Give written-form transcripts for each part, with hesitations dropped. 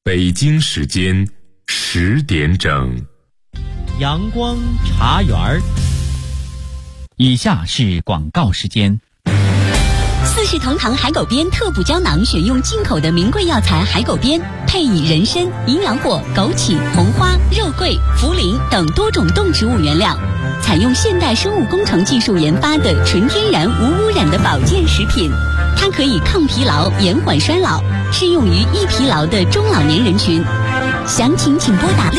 北京时间10点整， 阳光茶园儿。以下是广告时间。 四世同堂海狗鞭特补胶囊选用进口的名贵药材海狗鞭，配以人参、营养果、枸杞、红花、肉桂、茯苓等多种动植物原料，采用现代生物工程技术研发的纯天然无污染的保健食品。它可以抗疲劳、延缓衰老，适用于易疲劳的中老年人群。详情请拨打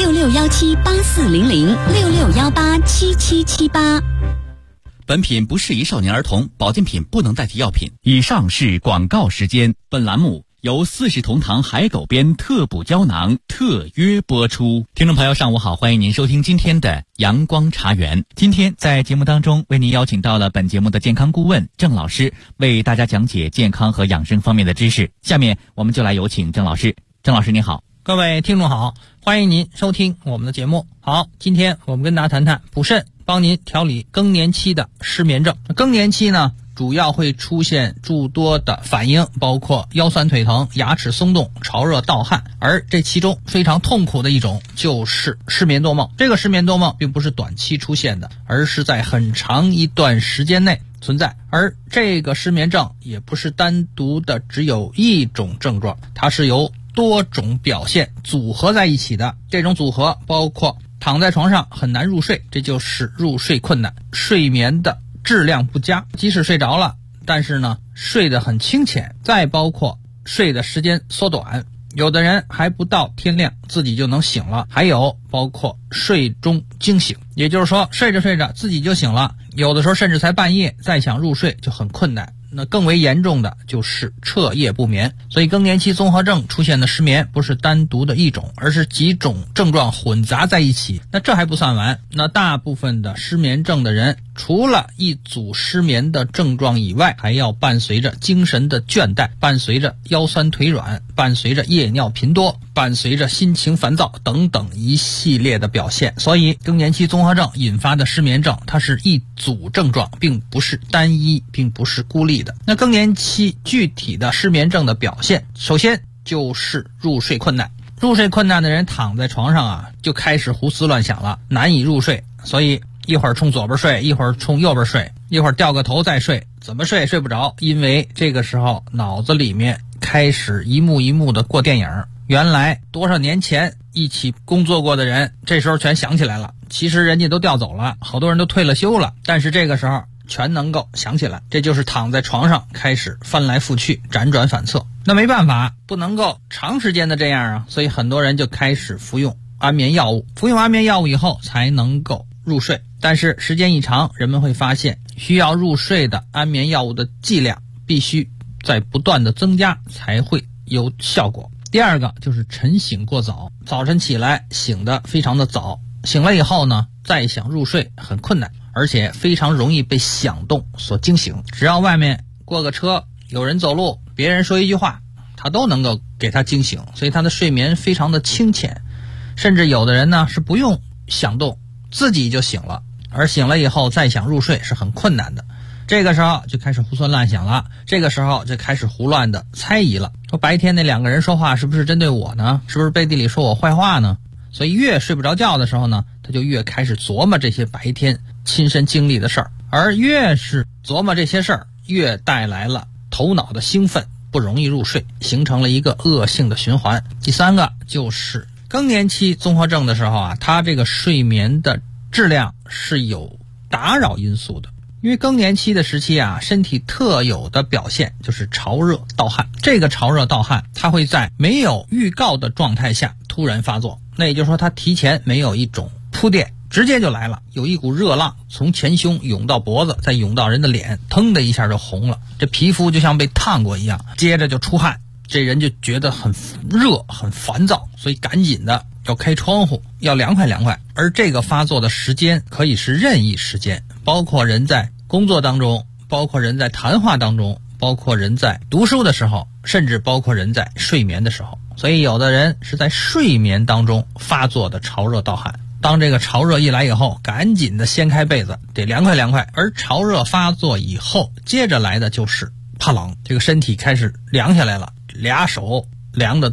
6617840066187778。 本品不适宜少年儿童，保健品不能代替药品。以上是广告时间。本栏目由四世同堂海狗鞭特补胶囊特约播出。听众朋友上午好，欢迎您收听今天的阳光茶园。今天在节目当中为您邀请到了本节目的健康顾问郑老师，为大家讲解健康和养生方面的知识。下面我们就来有请郑老师。郑老师您好。 各位听众好，欢迎您收听我们的节目。好，今天我们跟大家谈谈补肾，帮您调理更年期的失眠症。更年期呢，主要会出现诸多的反应，包括腰酸腿疼、牙齿松动、潮热盗汗，而这其中非常痛苦的一种就是失眠多梦。这个失眠多梦并不是短期出现的，而是在很长一段时间内存在。而这个失眠症也不是单独的只有一种症状，它是由多种表现组合在一起的。这种组合包括躺在床上很难入睡，这就是入睡困难；睡眠的质量不佳，即使睡着了，但是呢睡得很清浅；再包括睡的时间缩短，有的人还不到天亮自己就能醒了；还有包括睡中惊醒，也就是说睡着睡着自己就醒了，有的时候甚至才半夜再想入睡就很困难。那更为严重的就是彻夜不眠。所以更年期综合症出现的失眠不是单独的一种，而是几种症状混杂在一起。那这还不算完，那大部分的失眠症的人除了一组失眠的症状以外，还要伴随着精神的倦怠，伴随着腰酸腿软，伴随着夜尿频多，伴随着心情烦躁等等一系列的表现。所以更年期综合症引发的失眠症，它是一组症状，并不是单一，并不是孤立的。那更年期具体的失眠症的表现，首先就是入睡困难。入睡困难的人躺在床上啊，就开始胡思乱想了，难以入睡，所以一会儿冲左边睡，一会儿冲右边睡，一会儿掉个头再睡，怎么睡不着，因为这个时候脑子里面开始一幕一幕的过电影。原来多少年前一起工作过的人，这时候全想起来了，其实人家都调走了，好多人都退了休了，但是这个时候全能够想起来。这就是躺在床上开始翻来覆去，辗转反侧。那没办法，不能够长时间的这样啊，所以很多人就开始服用安眠药物。服用安眠药物以后才能够入睡，但是时间一长，人们会发现需要入睡的安眠药物的剂量必须在不断的增加才会有效果。第二个就是晨醒过早，早晨起来醒得非常的早，醒了以后呢，再想入睡很困难，而且非常容易被响动所惊醒。只要外面过个车，有人走路，别人说一句话，他都能够给他惊醒，所以他的睡眠非常的清浅。甚至有的人呢是不用响动自己就醒了，而醒了以后再想入睡是很困难的。这个时候就开始胡思乱想了，这个时候就开始胡乱的猜疑了，说白天那两个人说话是不是针对我呢？是不是背地里说我坏话呢？所以越睡不着觉的时候呢，他就越开始琢磨这些白天亲身经历的事儿，而越是琢磨这些事儿，越带来了头脑的兴奋，不容易入睡，形成了一个恶性的循环。第三个就是更年期综合症的时候啊，他这个睡眠的质量是有打扰因素的。因为更年期的时期啊，身体特有的表现就是潮热盗汗。这个潮热盗汗，它会在没有预告的状态下突然发作，那也就是说它提前没有一种铺垫，直接就来了，有一股热浪从前胸涌到脖子，再涌到人的脸，腾的一下就红了，这皮肤就像被烫过一样，接着就出汗，这人就觉得很热很烦躁，所以赶紧的要开窗户，要凉快凉快。而这个发作的时间可以是任意时间，包括人在工作当中，包括人在谈话当中，包括人在读书的时候，甚至包括人在睡眠的时候。所以有的人是在睡眠当中发作的潮热盗汗，当这个潮热一来以后，赶紧的掀开被子，得凉快凉快。而潮热发作以后，接着来的就是怕冷，这个身体开始凉下来了，俩手凉得特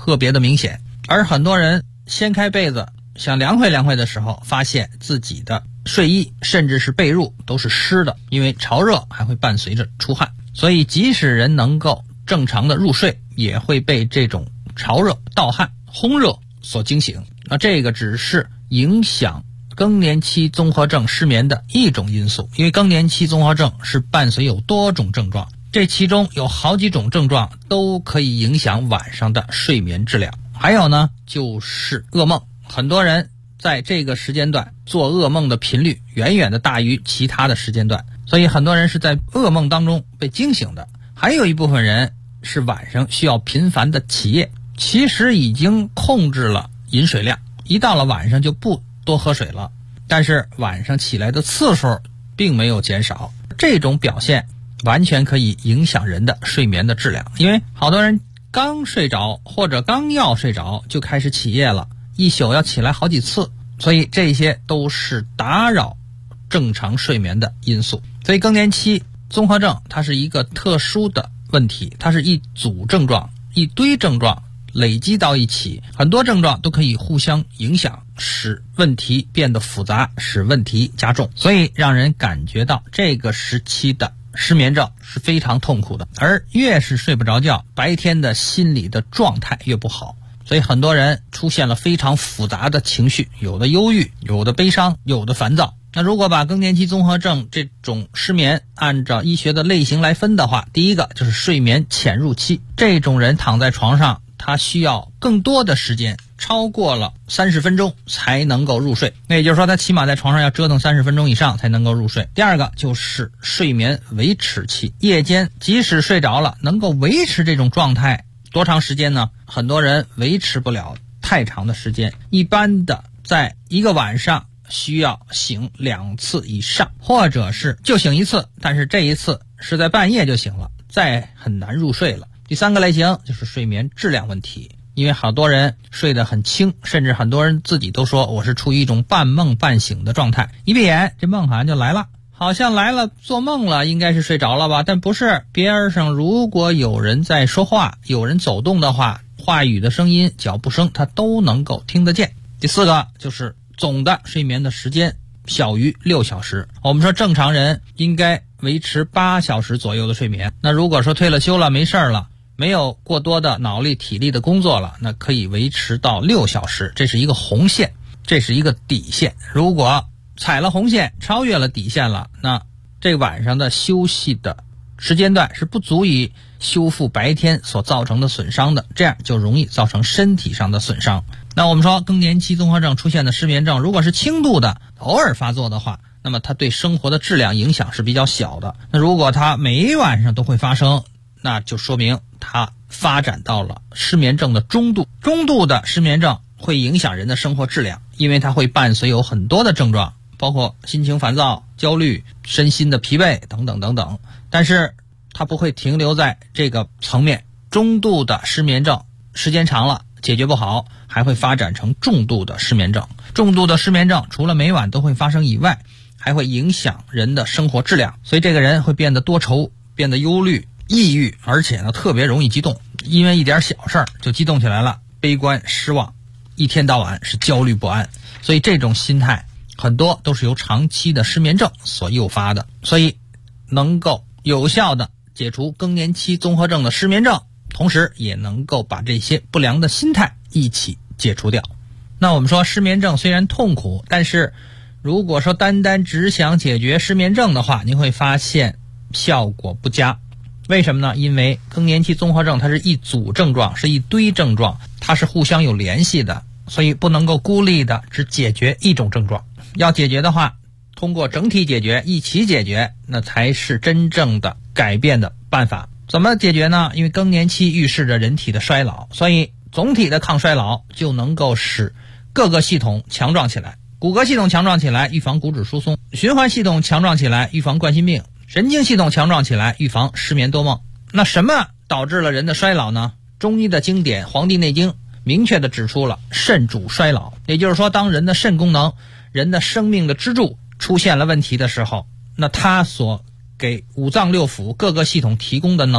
特别的明显。而很多人掀开被子想凉快凉快的时候，发现自己的睡衣甚至是被褥都是湿的，因为潮热还会伴随着出汗，所以即使人能够正常的入睡，也会被这种潮热、盗汗、烘热所惊醒。那这个只是影响更年期综合症失眠的一种因素，因为更年期综合症是伴随有多种症状，这其中有好几种症状都可以影响晚上的睡眠质量。还有呢，就是噩梦，很多人在这个时间段做噩梦的频率远远的大于其他的时间段，所以很多人是在噩梦当中被惊醒的。还有一部分人是晚上需要频繁的起夜，其实已经控制了饮水量，一到了晚上就不多喝水了，但是晚上起来的次数并没有减少。这种表现完全可以影响人的睡眠的质量，因为好多人刚睡着或者刚要睡着就开始起夜了，一宿要起来好几次，所以这些都是打扰正常睡眠的因素。所以更年期综合症它是一个特殊的问题，它是一组症状，一堆症状累积到一起，很多症状都可以互相影响，使问题变得复杂，使问题加重，所以让人感觉到这个时期的失眠症是非常痛苦的。而越是睡不着觉，白天的心理的状态越不好，所以很多人出现了非常复杂的情绪，有的忧郁，有的悲伤，有的烦躁。那如果把更年期综合症这种失眠按照医学的类型来分的话，第一个就是睡眠潜入期，这种人躺在床上他需要更多的时间，超过了30分钟才能够入睡，那也就是说他起码在床上要折腾30分钟以上才能够入睡。第二个就是睡眠维持期，夜间即使睡着了，能够维持这种状态多长时间呢？很多人维持不了太长的时间，一般的在一个晚上需要醒2次以上，或者是就醒1次，但是这一次是在半夜就醒了，再很难入睡了。第三个类型就是睡眠质量问题，因为好多人睡得很轻，甚至很多人自己都说我是处于一种半梦半醒的状态，一闭眼这梦好像就来了，好像来了，做梦了，应该是睡着了吧，但不是，边上如果有人在说话，有人走动的话，话语的声音、脚步声他都能够听得见。第四个就是总的睡眠的时间小于6小时，我们说正常人应该维持8小时左右的睡眠，那如果说退了休了，没事了，没有过多的脑力体力的工作了，那可以维持到6小时，这是一个红线，这是一个底线。如果踩了红线，超越了底线了，那这晚上的休息的时间段是不足以修复白天所造成的损伤的，这样就容易造成身体上的损伤。那我们说更年期综合症出现的失眠症，如果是轻度的偶尔发作的话，那么它对生活的质量影响是比较小的。那如果它每晚上都会发生，那就说明它发展到了失眠症的中度。中度的失眠症会影响人的生活质量，因为它会伴随有很多的症状，包括心情烦躁、焦虑、身心的疲惫等等等等，但是它不会停留在这个层面。中度的失眠症时间长了解决不好，还会发展成重度的失眠症。重度的失眠症除了每晚都会发生以外，还会影响人的生活质量，所以这个人会变得多愁，变得忧虑、抑郁，而且呢特别容易激动，因为一点小事儿就激动起来了，悲观失望，一天到晚是焦虑不安。所以这种心态很多都是由长期的失眠症所诱发的，所以能够有效的解除更年期综合症的失眠症，同时也能够把这些不良的心态一起解除掉。那我们说失眠症虽然痛苦，但是如果说单单只想解决失眠症的话，你会发现效果不佳。为什么呢？因为更年期综合症它是一组症状，是一堆症状，它是互相有联系的，所以不能够孤立的只解决一种症状。要解决的话，通过整体解决，一起解决，那才是真正的改变的办法。怎么解决呢？因为更年期预示着人体的衰老，所以总体的抗衰老就能够使各个系统强壮起来。骨骼系统强壮起来，预防骨质疏松；循环系统强壮起来，预防冠心病；神经系统强壮起来，预防失眠多梦。那什么导致了人的衰老呢？中医的经典《黄帝内经》明确地指出了肾主衰老，也就是说，当人的肾功能、人的生命的支柱出现了问题的时候，那它所给五脏六腑各个系统提供的能量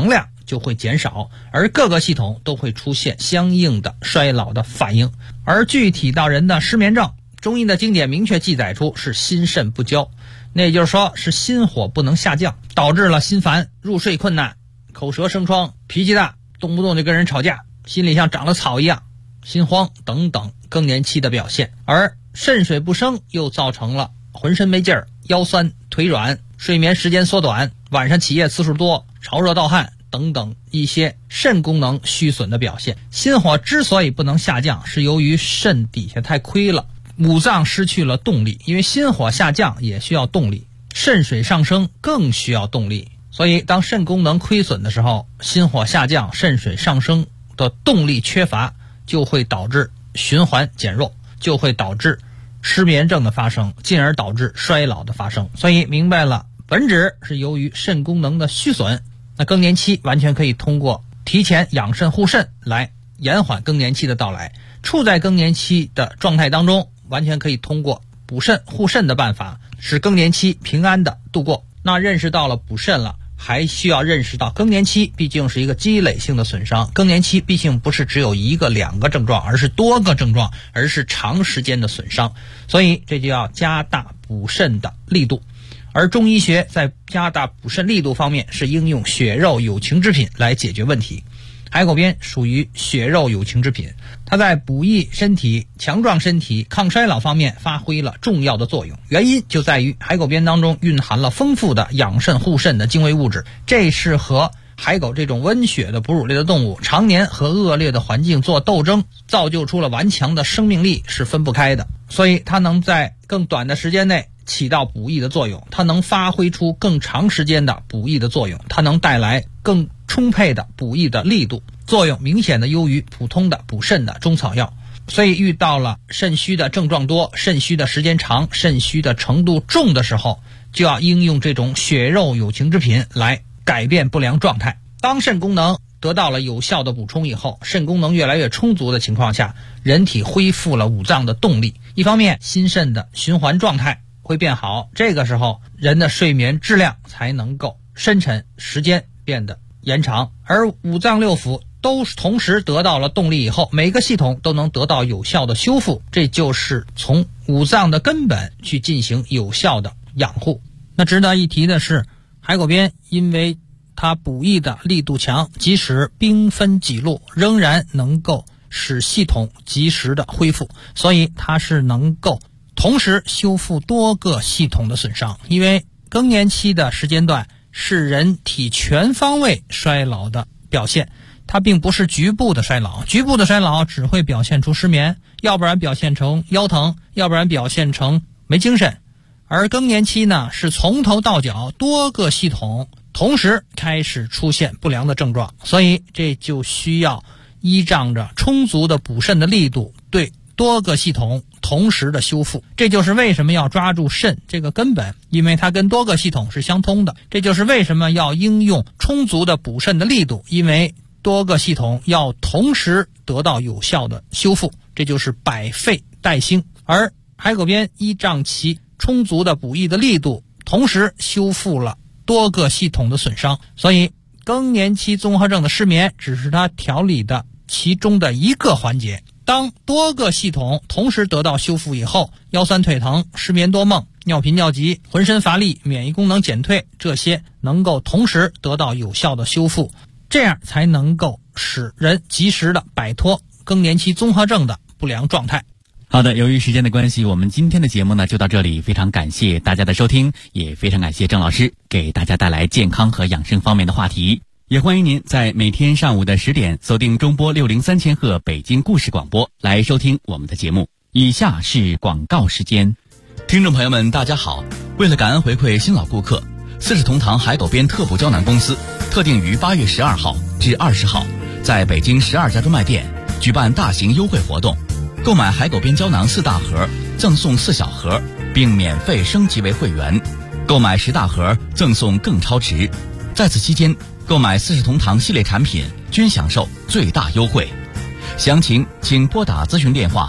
就会减少，而各个系统都会出现相应的衰老的反应。而具体到人的失眠症，中医的经典明确记载出是心肾不交，那也就是说是心火不能下降，导致了心烦、入睡困难、口舌生疮、脾气大，动不动就跟人吵架，心里像长了草一样，心慌等等更年期的表现。而肾水不生又造成了浑身没劲儿、腰酸腿软、睡眠时间缩短、晚上起夜次数多、潮热盗汗等等一些肾功能虚损的表现。心火之所以不能下降，是由于肾底下太亏了，五脏失去了动力，因为心火下降也需要动力，肾水上升更需要动力，所以当肾功能亏损的时候，心火下降，肾水上升的动力缺乏，就会导致循环减弱，就会导致失眠症的发生，进而导致衰老的发生。所以明白了，本质是由于肾功能的虚损，那更年期完全可以通过提前养肾护肾来延缓更年期的到来。处在更年期的状态当中，完全可以通过补肾护肾的办法使更年期平安的度过。那认识到了补肾了，还需要认识到更年期毕竟是一个积累性的损伤，更年期毕竟不是只有一个两个症状，而是多个症状，而是长时间的损伤，所以这就要加大补肾的力度。而中医学在加大补肾力度方面是应用血肉有情之品来解决问题。海狗鞭属于血肉有情之品，它在补益身体、强壮身体、抗衰老方面发挥了重要的作用。原因就在于海狗鞭当中蕴含了丰富的养肾护肾的精微物质，这是和海狗这种温血的哺乳类的动物常年和恶劣的环境做斗争，造就出了顽强的生命力是分不开的。所以它能在更短的时间内起到补益的作用，它能发挥出更长时间的补益的作用，它能带来更充沛的补益的力度，作用明显的优于普通的补肾的中草药。所以遇到了肾虚的症状多、肾虚的时间长、肾虚的程度重的时候，就要应用这种血肉有情之品来改变不良状态。当肾功能得到了有效的补充以后，肾功能越来越充足的情况下，人体恢复了五脏的动力，一方面心肾的循环状态会变好，这个时候人的睡眠质量才能够深沉，时间变得延长，而五脏六腑都同时得到了动力以后，每个系统都能得到有效的修复，这就是从五脏的根本去进行有效的养护。那值得一提的是，海狗鞭因为它补益的力度强，即使兵分几路仍然能够使系统及时的恢复，所以它是能够同时修复多个系统的损伤。因为更年期的时间段是人体全方位衰老的表现，它并不是局部的衰老，局部的衰老只会表现出失眠，要不然表现成腰疼，要不然表现成没精神。而更年期呢，是从头到脚多个系统同时开始出现不良的症状，所以这就需要依仗着充足的补肾的力度，对多个系统同时的修复。这就是为什么要抓住肾这个根本，因为它跟多个系统是相通的。这就是为什么要应用充足的补肾的力度，因为多个系统要同时得到有效的修复，这就是百废待兴。而海狗鞭依仗其充足的补益的力度，同时修复了多个系统的损伤，所以更年期综合症的失眠只是它调理的其中的一个环节。当多个系统同时得到修复以后，腰酸腿疼、失眠多梦、尿频尿急、浑身乏力、免疫功能减退，这些能够同时得到有效的修复，这样才能够使人及时的摆脱更年期综合症的不良状态。 好的，由于时间的关系，我们今天的节目呢就到这里，非常感谢大家的收听，也非常感谢郑老师给大家带来健康和养生方面的话题。也欢迎您在每天上午的10点锁定中波603千赫北京故事广播来收听我们的节目。以下是广告时间。 听众朋友们大家好，为了感恩回馈新老顾客，40同堂海狗鞭特补胶囊公司特定于8月12号至20号在北京12家专卖店举办大型优惠活动，购买海狗鞭胶囊4大盒赠送4小盒，并免费升级为会员，购买10大盒赠送更超值。在此期间购买40同堂系列产品均享受最大优惠，详情请拨打咨询电话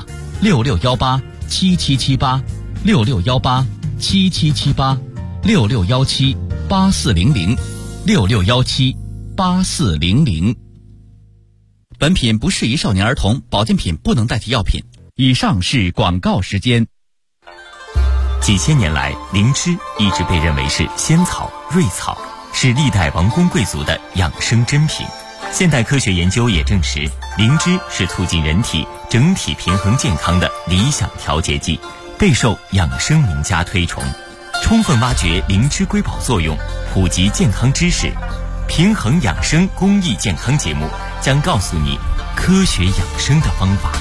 66187778 66187778 66178400 6617 8400。本品不适宜少年儿童，保健品不能代替药品。以上是广告时间。 几千年来，灵芝一直被认为是仙草、瑞草，是历代王公贵族的养生珍品。现代科学研究也证实，灵芝是促进人体整体平衡健康的理想调节剂，备受养生名家推崇。充分挖掘灵芝瑰宝作用，普及健康知识，平衡养生公益健康节目将告诉你科学养生的方法。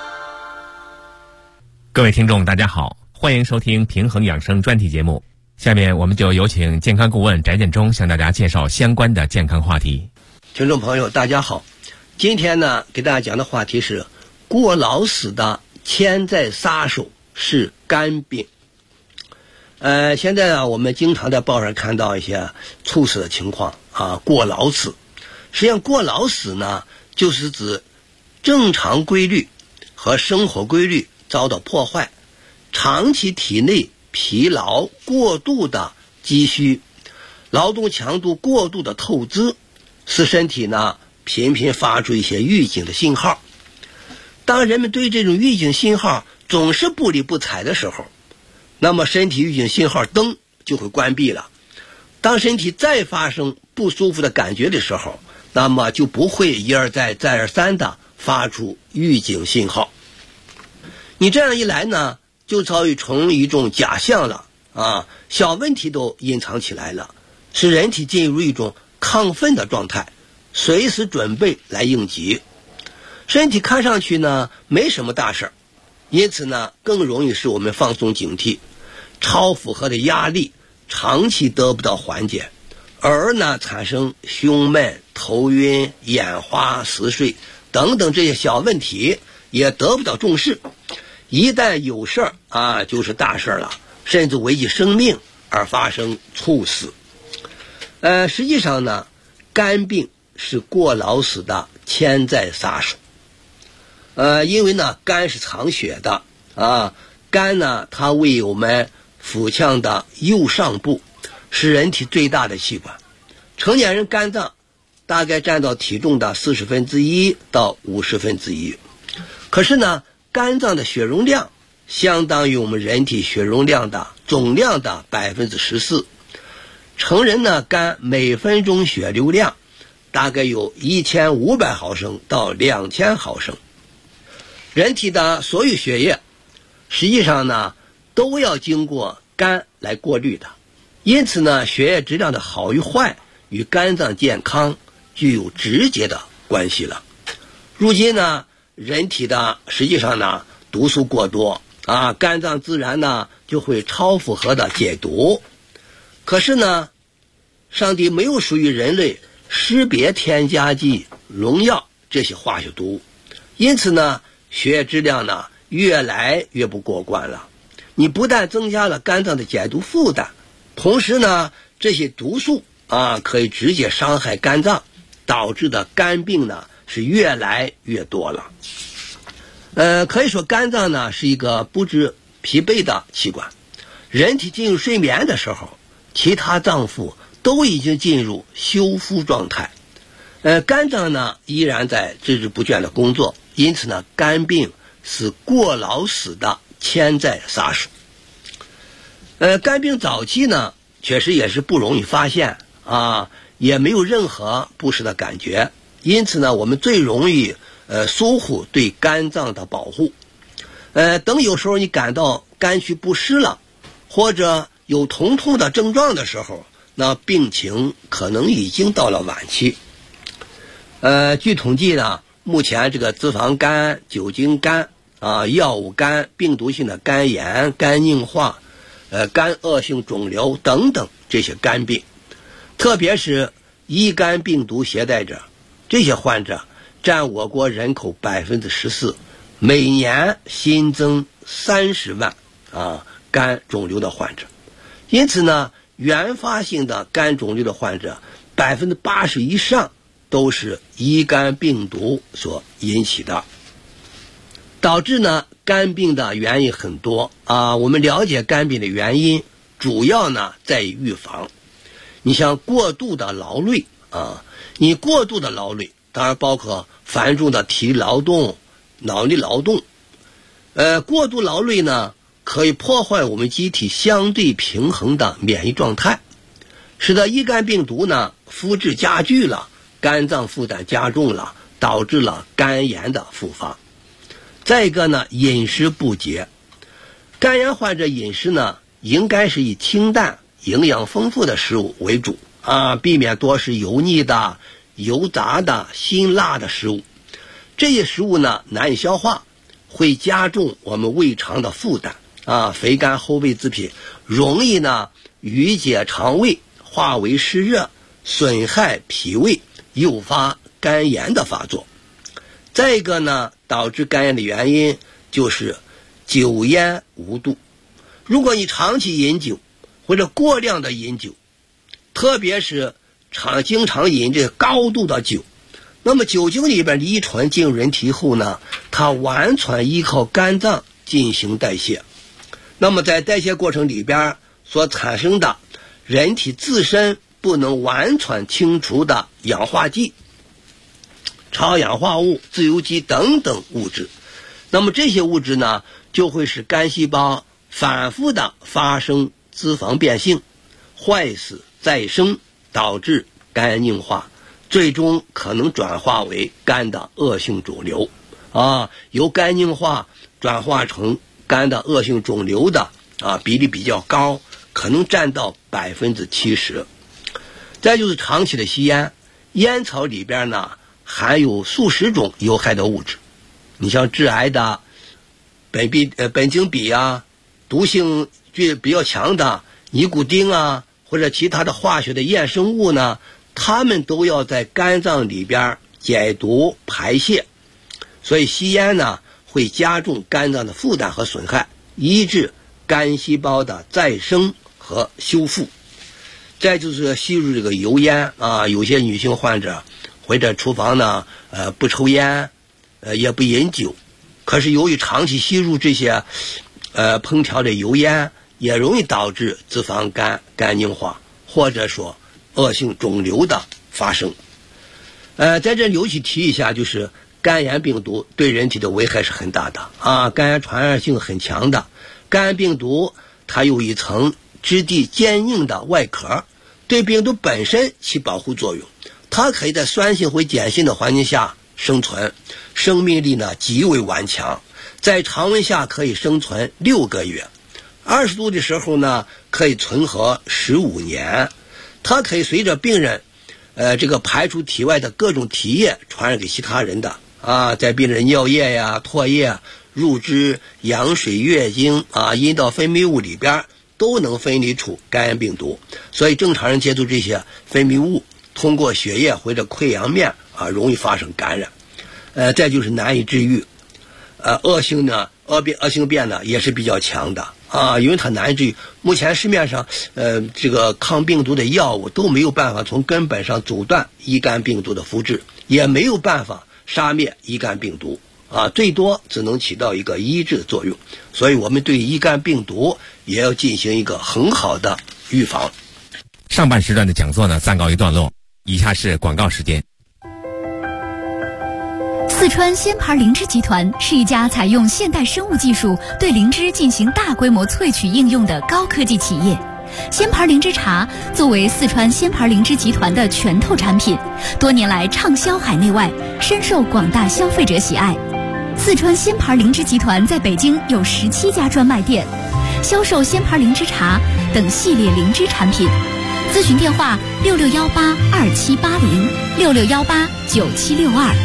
各位听众大家好，欢迎收听平衡养生专题节目。下面我们就有请健康顾问翟建中向大家介绍相关的健康话题。 听众朋友大家好，今天呢给大家讲的话题是过劳死的潜在杀手是肝病。现在呢我们经常在报上看到一些猝死的情况啊，过劳死。实际上过劳死呢就是指正常规律和生活规律遭到破坏，长期体内疲劳过度的积蓄，劳动强度过度的透支，使身体呢频频发出一些预警的信号。当人们对这种预警信号总是不理不睬的时候，那么身体预警信号灯就会关闭了。当身体再发生不舒服的感觉的时候，那么就不会一而再再而三的发出预警信号。你这样一来呢，就早已成一种假象了啊，小问题都隐藏起来了，使人体进入一种亢奋的状态，随时准备来应急。身体看上去呢没什么大事，因此呢更容易使我们放松警惕，超负荷的压力长期得不到缓解，而呢产生胸闷、头晕、眼花、嗜睡等等这些小问题也得不到重视。一旦有事儿啊，就是大事了，甚至危及生命而发生猝死。实际上呢，肝病是过劳死的潜在杀手。因为呢，肝是藏血的啊，肝呢，它为我们腹腔的右上部，是人体最大的器官。成年人肝脏大概占到体重的1/40到1/50。可是呢，肝脏的血容量相当于我们人体血容量的总量的14%。成人呢，肝每分钟血流量大概有1500毫升到2000毫升。人体的所有血液实际上呢都要经过肝来过滤的，因此呢血液质量的好与坏与肝脏健康具有直接的关系了。如今呢人体的实际上呢毒素过多啊，肝脏自然呢就会超负荷的解毒。可是呢上帝没有属于人类识别添加剂、农药这些化学毒物，因此呢血液质量呢越来越不过关了。你不但增加了肝脏的解毒负担，同时呢这些毒素啊可以直接伤害肝脏，导致的肝病呢是越来越多了。可以说肝脏呢是一个不知疲惫的器官。人体进入睡眠的时候，其他脏腑都已经进入修复状态，肝脏呢依然在孜孜不倦的工作，因此呢肝病是过劳死的潜在杀手。肝病早期呢确实也是不容易发现啊，也没有任何不适的感觉，因此呢我们最容易疏忽对肝脏的保护。等有时候你感到肝区不适了，或者有疼痛的症状的时候，那病情可能已经到了晚期。据统计呢，目前这个脂肪肝、酒精肝啊、药物肝、病毒性的肝炎、肝硬化、肝恶性肿瘤等等这些肝病，特别是乙肝病毒携带者，这些患者占我国人口14%，每年新增30万肝肿瘤的患者。因此呢，原发性的肝肿瘤的患者80%以上都是乙肝病毒所引起的。导致呢肝病的原因很多啊，我们了解肝病的原因，主要呢在于预防。你像过度的劳累啊， 你过度的劳累，当然包括繁重的体力劳动、脑力劳动。过度劳累呢，可以破坏我们机体相对平衡的免疫状态，使得乙肝病毒呢复制加剧了，肝脏负担加重了，导致了肝炎的复发。再一个呢，饮食不节，肝炎患者饮食呢应该是以清淡、营养丰富的食物为主避免多食油腻的、油炸的、辛辣的食物。这些食物呢难以消化，会加重我们胃肠的负担肥甘厚味之品容易呢淤结肠胃，化为湿热，损害脾胃，诱发肝炎的发作。再一个呢，导致肝炎的原因就是酒烟无度。如果你长期饮酒或者过量的饮酒，特别是经常饮这高度的酒，那么酒精里边的乙醇进入人体后呢，它完全依靠肝脏进行代谢。那么在代谢过程里边所产生的人体自身不能完全清除的氧化剂、超氧化物、自由基等等物质，那么这些物质呢，就会使肝细胞反复的发生脂肪变性，坏死再生，导致肝硬化，最终可能转化为肝的恶性肿瘤由肝硬化转化成肝的恶性肿瘤的比例比较高，可能占到70%。再就是长期的吸烟，烟草里边呢含有数十种有害的物质，你像致癌的苯芎比毒性比较强的尼古丁或者其他的化学的衍生物呢，它们都要在肝脏里边解毒排泄，所以吸烟呢会加重肝脏的负担和损害，抑制肝细胞的再生和修复。再就是吸入这个油烟有些女性患者会在厨房呢不抽烟也不饮酒，可是由于长期吸入这些烹调的油烟，也容易导致脂肪肝、肝硬化，或者说恶性肿瘤的发生。在这尤其提一下，就是肝炎病毒对人体的危害是很大的肝炎传染性很强的。肝炎病毒它有一层质地坚硬的外壳，对病毒本身起保护作用，它可以在酸性或碱性的环境下生存，生命力呢极为顽强，在常温下可以生存6个月，20度的时候呢可以存活15年。它可以随着病人这个排出体外的各种体液传染给其他人的在病人尿液唾液、入脂、羊水、月经阴道分泌物里边都能分离出肝炎病毒，所以正常人接触这些分泌物，通过血液或者溃疡面容易发生感染。再就是难以治愈，恶性变呢也是比较强的因为它难以治愈。目前市面上这个抗病毒的药物都没有办法从根本上阻断乙肝病毒的复制，也没有办法杀灭乙肝病毒最多只能起到一个抑制作用。所以我们对乙肝病毒也要进行一个很好的预防。 上半时段的讲座呢暂告一段落，以下是广告时间。 四川仙牌灵芝集团是一家采用现代生物技术对灵芝进行大规模萃取应用的高科技企业。仙牌灵芝茶作为四川仙牌灵芝集团的拳头产品，多年来畅销海内外，深受广大消费者喜爱。四川仙牌灵芝集团在北京有17家专卖店，销售仙牌灵芝茶等系列灵芝产品。咨询电话66182780，66189762。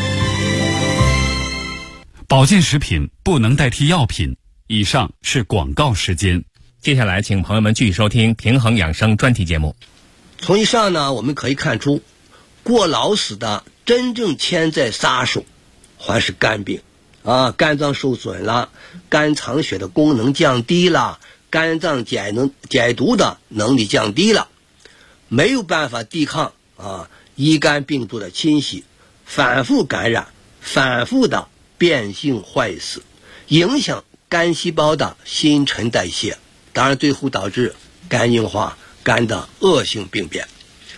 保健食品不能代替药品。以上是广告时间。 接下来请朋友们继续收听平衡养生专题节目。 从以上呢我们可以看出，过劳死的真正潜在杀手还是肝病肝脏受损了，肝藏血的功能降低了，肝脏解毒的能力降低了，没有办法抵抗乙肝病毒的侵袭，反复感染，反复的变性坏死，影响肝细胞的新陈代谢，当然最后导致肝硬化、肝的恶性病变。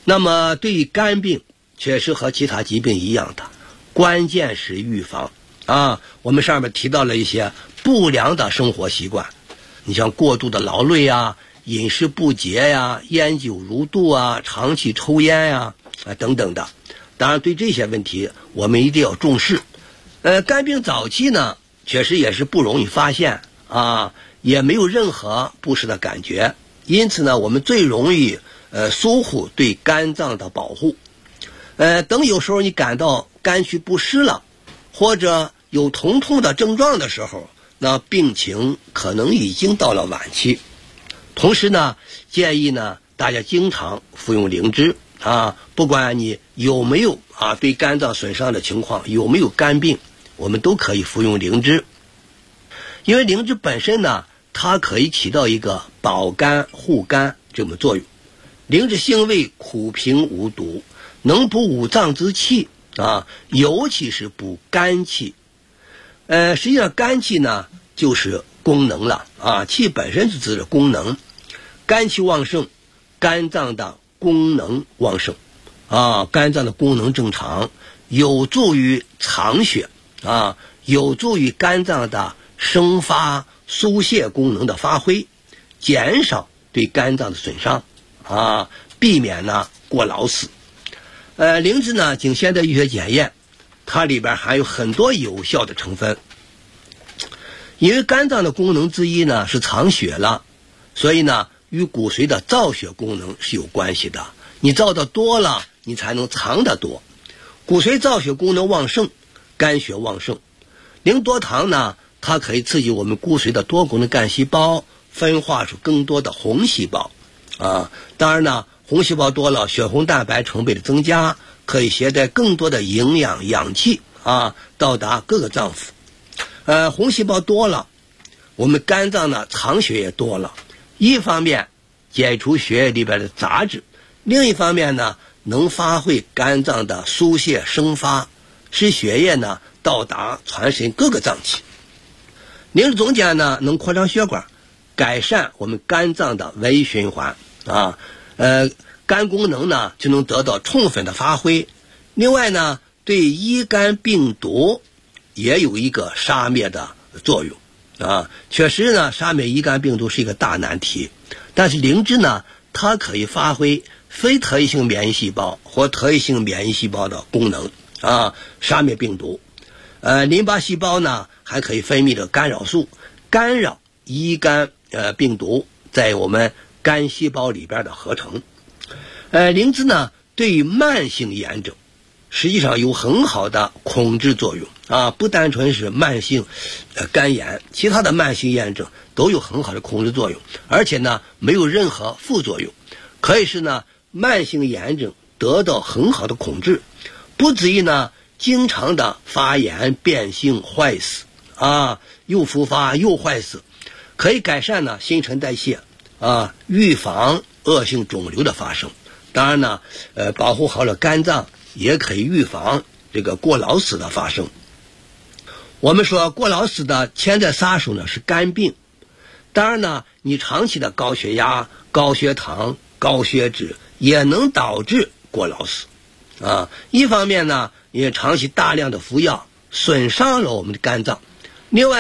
那么对于肝病，确实和其他疾病一样的，关键是预防啊。我们上面提到了一些不良的生活习惯，你像过度的劳累啊、饮食不节呀、烟酒如肚啊、长期抽烟呀等等的。当然对这些问题我们一定要重视。肝病早期呢确实也是不容易发现啊，也没有任何不适的感觉，因此呢我们最容易疏忽对肝脏的保护。等有时候你感到肝区不适了，或者有疼痛的症状的时候，那病情可能已经到了晚期。同时呢建议呢大家经常服用灵芝啊，不管你有没有对肝脏损伤的情况，有没有肝病，我们都可以服用灵芝。因为灵芝本身呢它可以起到一个保肝护肝这么作用。灵芝性味苦平无毒，能补五脏之气啊，尤其是补肝气。实际上肝气呢就是功能了啊，气本身是指的功能，肝气旺盛，肝脏的功能旺盛啊，肝脏的功能正常，有助于藏血啊，有助于肝脏的生发疏泄功能的发挥，减少对肝脏的损伤啊，避免呢过劳死。灵芝呢经现代医学检验，它里边含有很多有效的成分。因为肝脏的功能之一呢是藏血了，所以呢与骨髓的造血功能是有关系的。你造的多了，你才能藏得多。骨髓造血功能旺盛，肝血旺盛。灵多糖呢它可以刺激我们骨髓的多功能干细胞分化出更多的红细胞啊。当然呢红细胞多了，血红蛋白成倍的增加，可以携带更多的营养氧气啊到达各个脏腑。红细胞多了，我们肝脏呢藏血也多了，一方面解除血液里边的杂质，另一方面呢能发挥肝脏的疏泄生发，使血液呢到达全身各个脏器。灵芝总碱呢能扩张血管，改善我们肝脏的微循环啊，肝功能呢就能得到充分的发挥。另外呢对乙肝病毒也有一个杀灭的作用啊。确实呢杀灭乙肝病毒是一个大难题，但是灵芝呢它可以发挥非特异性免疫细胞或特异性免疫细胞的功能啊，杀灭病毒。淋巴细胞呢还可以分泌的干扰素，干扰乙肝病毒在我们肝细胞里边的合成。灵芝呢对于慢性炎症实际上有很好的控制作用啊，不单纯是慢性肝炎，其他的慢性炎症都有很好的控制作用，而且呢没有任何副作用，可以使呢慢性炎症得到很好的控制，不至于呢经常的发炎变性坏死啊，又复发又坏死。可以改善呢新陈代谢啊，预防恶性肿瘤的发生。当然呢保护好了肝脏，也可以预防这个过劳死的发生。我们说过劳死的潜在杀手呢是肝病。当然呢你长期的高血压、高血糖、高血脂也能导致过劳死啊。一方面呢因为长期大量的服药损伤了我们的肝脏，另外